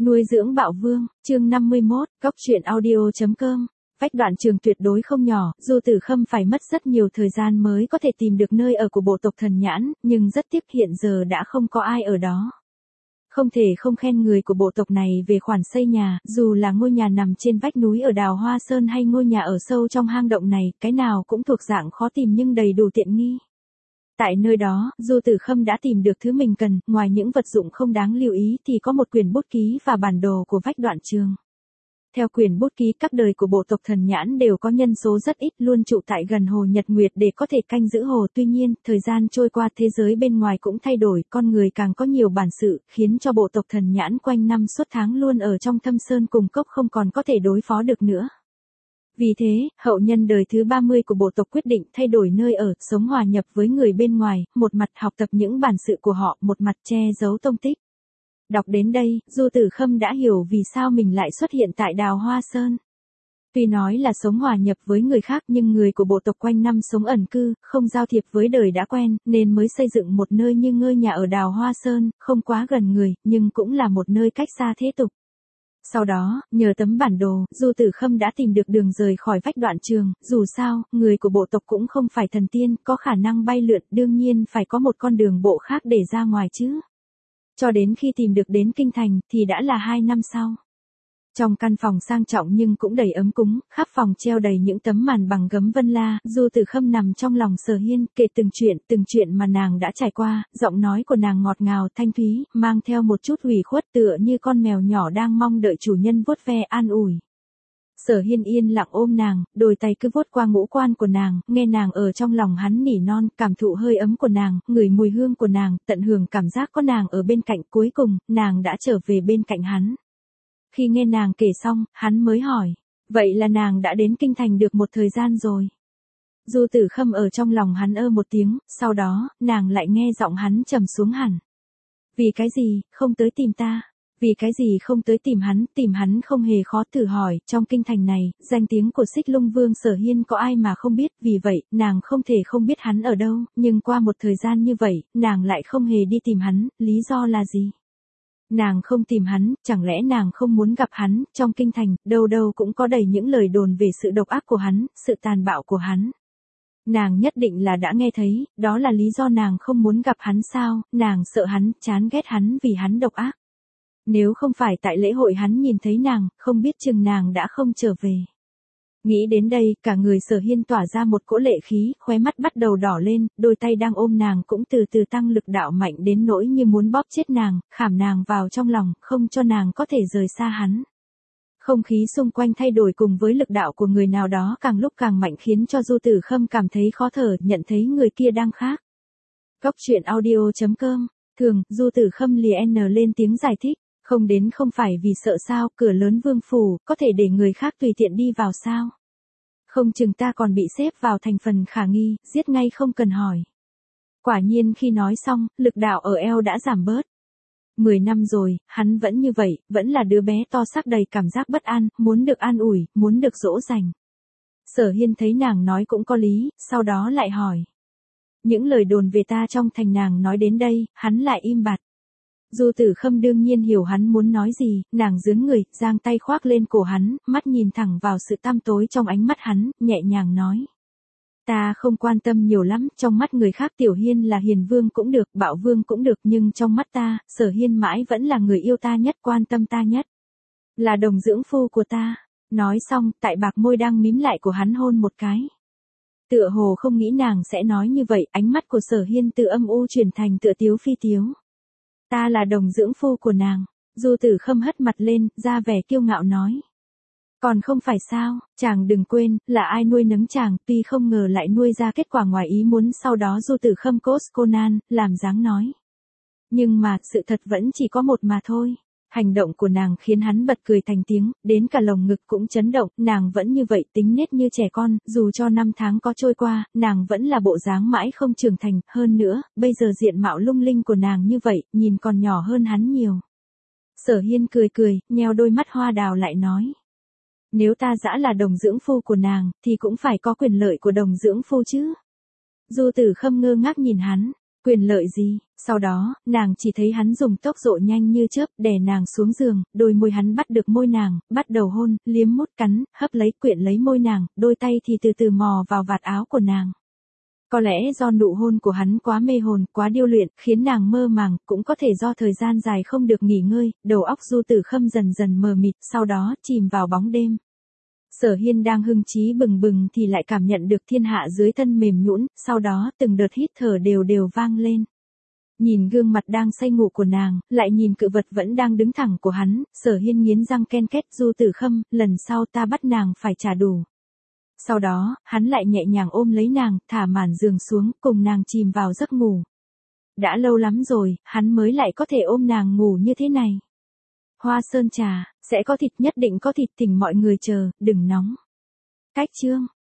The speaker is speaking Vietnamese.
Nuôi dưỡng bạo vương, chương 51, góc truyện audio.com. Vách Đoạn Trường tuyệt đối không nhỏ, Du Tử Khâm phải mất rất nhiều thời gian mới có thể tìm được nơi ở của bộ tộc Thần Nhãn, nhưng rất tiếc hiện giờ đã không có ai ở đó. Không thể không khen người của bộ tộc này về khoản xây nhà, dù là ngôi nhà nằm trên vách núi ở Đào Hoa Sơn hay ngôi nhà ở sâu trong hang động này, cái nào cũng thuộc dạng khó tìm nhưng đầy đủ tiện nghi. Tại nơi đó, Du Tử Khâm đã tìm được thứ mình cần, ngoài những vật dụng không đáng lưu ý thì có một quyển bút ký và bản đồ của Vách Đoạn Trường. Theo quyển bút ký, các đời của bộ tộc Thần Nhãn đều có nhân số rất ít, luôn trụ tại gần hồ Nhật Nguyệt để có thể canh giữ hồ. Tuy nhiên, thời gian trôi qua, thế giới bên ngoài cũng thay đổi, con người càng có nhiều bản sự, khiến cho bộ tộc Thần Nhãn quanh năm suốt tháng luôn ở trong thâm sơn cùng cốc, không còn có thể đối phó được nữa. Vì thế, hậu nhân đời thứ 30 của bộ tộc quyết định thay đổi nơi ở, sống hòa nhập với người bên ngoài, một mặt học tập những bản sự của họ, một mặt che giấu tông tích. Đọc đến đây, Du Tử Khâm đã hiểu vì sao mình lại xuất hiện tại Đào Hoa Sơn. Tuy nói là sống hòa nhập với người khác nhưng người của bộ tộc quanh năm sống ẩn cư, không giao thiệp với đời đã quen, nên mới xây dựng một nơi như ngôi nhà ở Đào Hoa Sơn, không quá gần người, nhưng cũng là một nơi cách xa thế tục. Sau đó, nhờ tấm bản đồ, Du Tử Khâm đã tìm được đường rời khỏi Vách Đoạn Trường, dù sao, người của bộ tộc cũng không phải thần tiên, có khả năng bay lượn, đương nhiên phải có một con đường bộ khác để ra ngoài chứ. Cho đến khi tìm được đến Kinh Thành, thì đã là 2 năm sau. Trong căn phòng sang trọng nhưng cũng đầy ấm cúng, khắp phòng treo đầy những tấm màn bằng gấm vân la, Du Tử Khâm nằm trong lòng Sở Hiên, kể từng chuyện mà nàng đã trải qua, giọng nói của nàng ngọt ngào thanh thúy, mang theo một chút ủy khuất tựa như con mèo nhỏ đang mong đợi chủ nhân vuốt ve an ủi. Sở Hiên yên lặng ôm nàng, đôi tay cứ vuốt qua ngũ quan của nàng, nghe nàng ở trong lòng hắn nỉ non, cảm thụ hơi ấm của nàng, ngửi mùi hương của nàng, tận hưởng cảm giác có nàng ở bên cạnh. Cuối cùng, nàng đã trở về bên cạnh hắn. Khi nghe nàng kể xong, hắn mới hỏi, vậy là nàng đã đến Kinh Thành được một thời gian rồi. Du Tử Khâm ở trong lòng hắn một tiếng, sau đó, nàng lại nghe giọng hắn trầm xuống hẳn. Vì cái gì, không tới tìm ta? Vì cái gì không tới tìm hắn không hề khó. Thử hỏi, trong Kinh Thành này, danh tiếng của Xích Lung Vương Sở Hiên có ai mà không biết, vì vậy, nàng không thể không biết hắn ở đâu, nhưng qua một thời gian như vậy, nàng lại không hề đi tìm hắn, lý do là gì? Nàng không tìm hắn, chẳng lẽ nàng không muốn gặp hắn? Trong Kinh Thành, đâu đâu cũng có đầy những lời đồn về sự độc ác của hắn, sự tàn bạo của hắn. Nàng nhất định là đã nghe thấy, đó là lý do nàng không muốn gặp hắn sao? Nàng sợ hắn, chán ghét hắn vì hắn độc ác. Nếu không phải tại lễ hội hắn nhìn thấy nàng, không biết chừng nàng đã không trở về. Nghĩ đến đây, cả người Sở Hiên tỏa ra một cỗ lệ khí, khóe mắt bắt đầu đỏ lên, đôi tay đang ôm nàng cũng từ từ tăng lực đạo mạnh đến nỗi như muốn bóp chết nàng, khảm nàng vào trong lòng, không cho nàng có thể rời xa hắn. Không khí xung quanh thay đổi cùng với lực đạo của người nào đó càng lúc càng mạnh khiến cho Du Tử Khâm cảm thấy khó thở, nhận thấy người kia đang khác. Góc truyện audio.com. Thường, Du Tử Khâm liền lên tiếng giải thích. Không đến không phải vì sợ sao, cửa lớn vương phủ, có thể để người khác tùy tiện đi vào sao? Không chừng ta còn bị xếp vào thành phần khả nghi, giết ngay không cần hỏi. Quả nhiên khi nói xong, lực đạo ở eo đã giảm bớt. 10 năm rồi, hắn vẫn như vậy, vẫn là đứa bé to xác đầy cảm giác bất an, muốn được an ủi, muốn được dỗ dành. Sở Hiên thấy nàng nói cũng có lý, sau đó lại hỏi. Những lời đồn về ta trong thành, nàng nói đến đây, hắn lại im bặt. Du Tử Khâm đương nhiên hiểu hắn muốn nói gì, nàng giương người, giang tay khoác lên cổ hắn, mắt nhìn thẳng vào sự tăm tối trong ánh mắt hắn, nhẹ nhàng nói. Ta không quan tâm nhiều lắm, trong mắt người khác Tiểu Hiên là hiền vương cũng được, bạo vương cũng được, nhưng trong mắt ta, Sở Hiên mãi vẫn là người yêu ta nhất, quan tâm ta nhất. Là đồng dưỡng phu của ta. Nói xong, tại bạc môi đang mím lại của hắn hôn một cái. Tựa hồ không nghĩ nàng sẽ nói như vậy, ánh mắt của Sở Hiên từ âm u chuyển thành tựa tiếu phi tiếu. Ta là đồng dưỡng phu của nàng. Du Tử Khâm hất mặt lên, ra vẻ kiêu ngạo nói. Còn không phải sao, chàng đừng quên, là ai nuôi nấng chàng, tuy không ngờ lại nuôi ra kết quả ngoài ý muốn. Sau đó Du Tử Khâm Conan, làm dáng nói. Nhưng mà, sự thật vẫn chỉ có một mà thôi. Hành động của nàng khiến hắn bật cười thành tiếng, đến cả lồng ngực cũng chấn động, nàng vẫn như vậy, tính nết như trẻ con, dù cho 5 tháng có trôi qua, nàng vẫn là bộ dáng mãi không trưởng thành, hơn nữa, bây giờ diện mạo lung linh của nàng như vậy, nhìn còn nhỏ hơn hắn nhiều. Sở Hiên cười, nheo đôi mắt hoa đào lại nói. Nếu ta dã là đồng dưỡng phu của nàng, thì cũng phải có quyền lợi của đồng dưỡng phu chứ. Du Tử Khâm ngơ ngác nhìn hắn. Quyền lợi gì? Sau đó, nàng chỉ thấy hắn dùng tốc độ nhanh như chớp đè nàng xuống giường, đôi môi hắn bắt được môi nàng, bắt đầu hôn, liếm mút cắn, hấp lấy quyện lấy môi nàng, đôi tay thì từ từ mò vào vạt áo của nàng. Có lẽ do nụ hôn của hắn quá mê hồn, quá điêu luyện, khiến nàng mơ màng, cũng có thể do thời gian dài không được nghỉ ngơi, đầu óc Du Tử Khâm dần dần mờ mịt, sau đó chìm vào bóng đêm. Sở Hiên đang hưng trí bừng bừng thì lại cảm nhận được thiên hạ dưới thân mềm nhũn, sau đó từng đợt hít thở đều đều vang lên. Nhìn gương mặt đang say ngủ của nàng, lại nhìn cự vật vẫn đang đứng thẳng của hắn, Sở Hiên nghiến răng ken két, Du Tử Khâm, lần sau ta bắt nàng phải trả đủ. Sau đó, hắn lại nhẹ nhàng ôm lấy nàng, thả màn giường xuống, cùng nàng chìm vào giấc ngủ. Đã lâu lắm rồi, hắn mới lại có thể ôm nàng ngủ như thế này. Hoa Sơn Trà, sẽ có thịt, nhất định có thịt, thỉnh mọi người chờ, đừng nóng. Cách chương.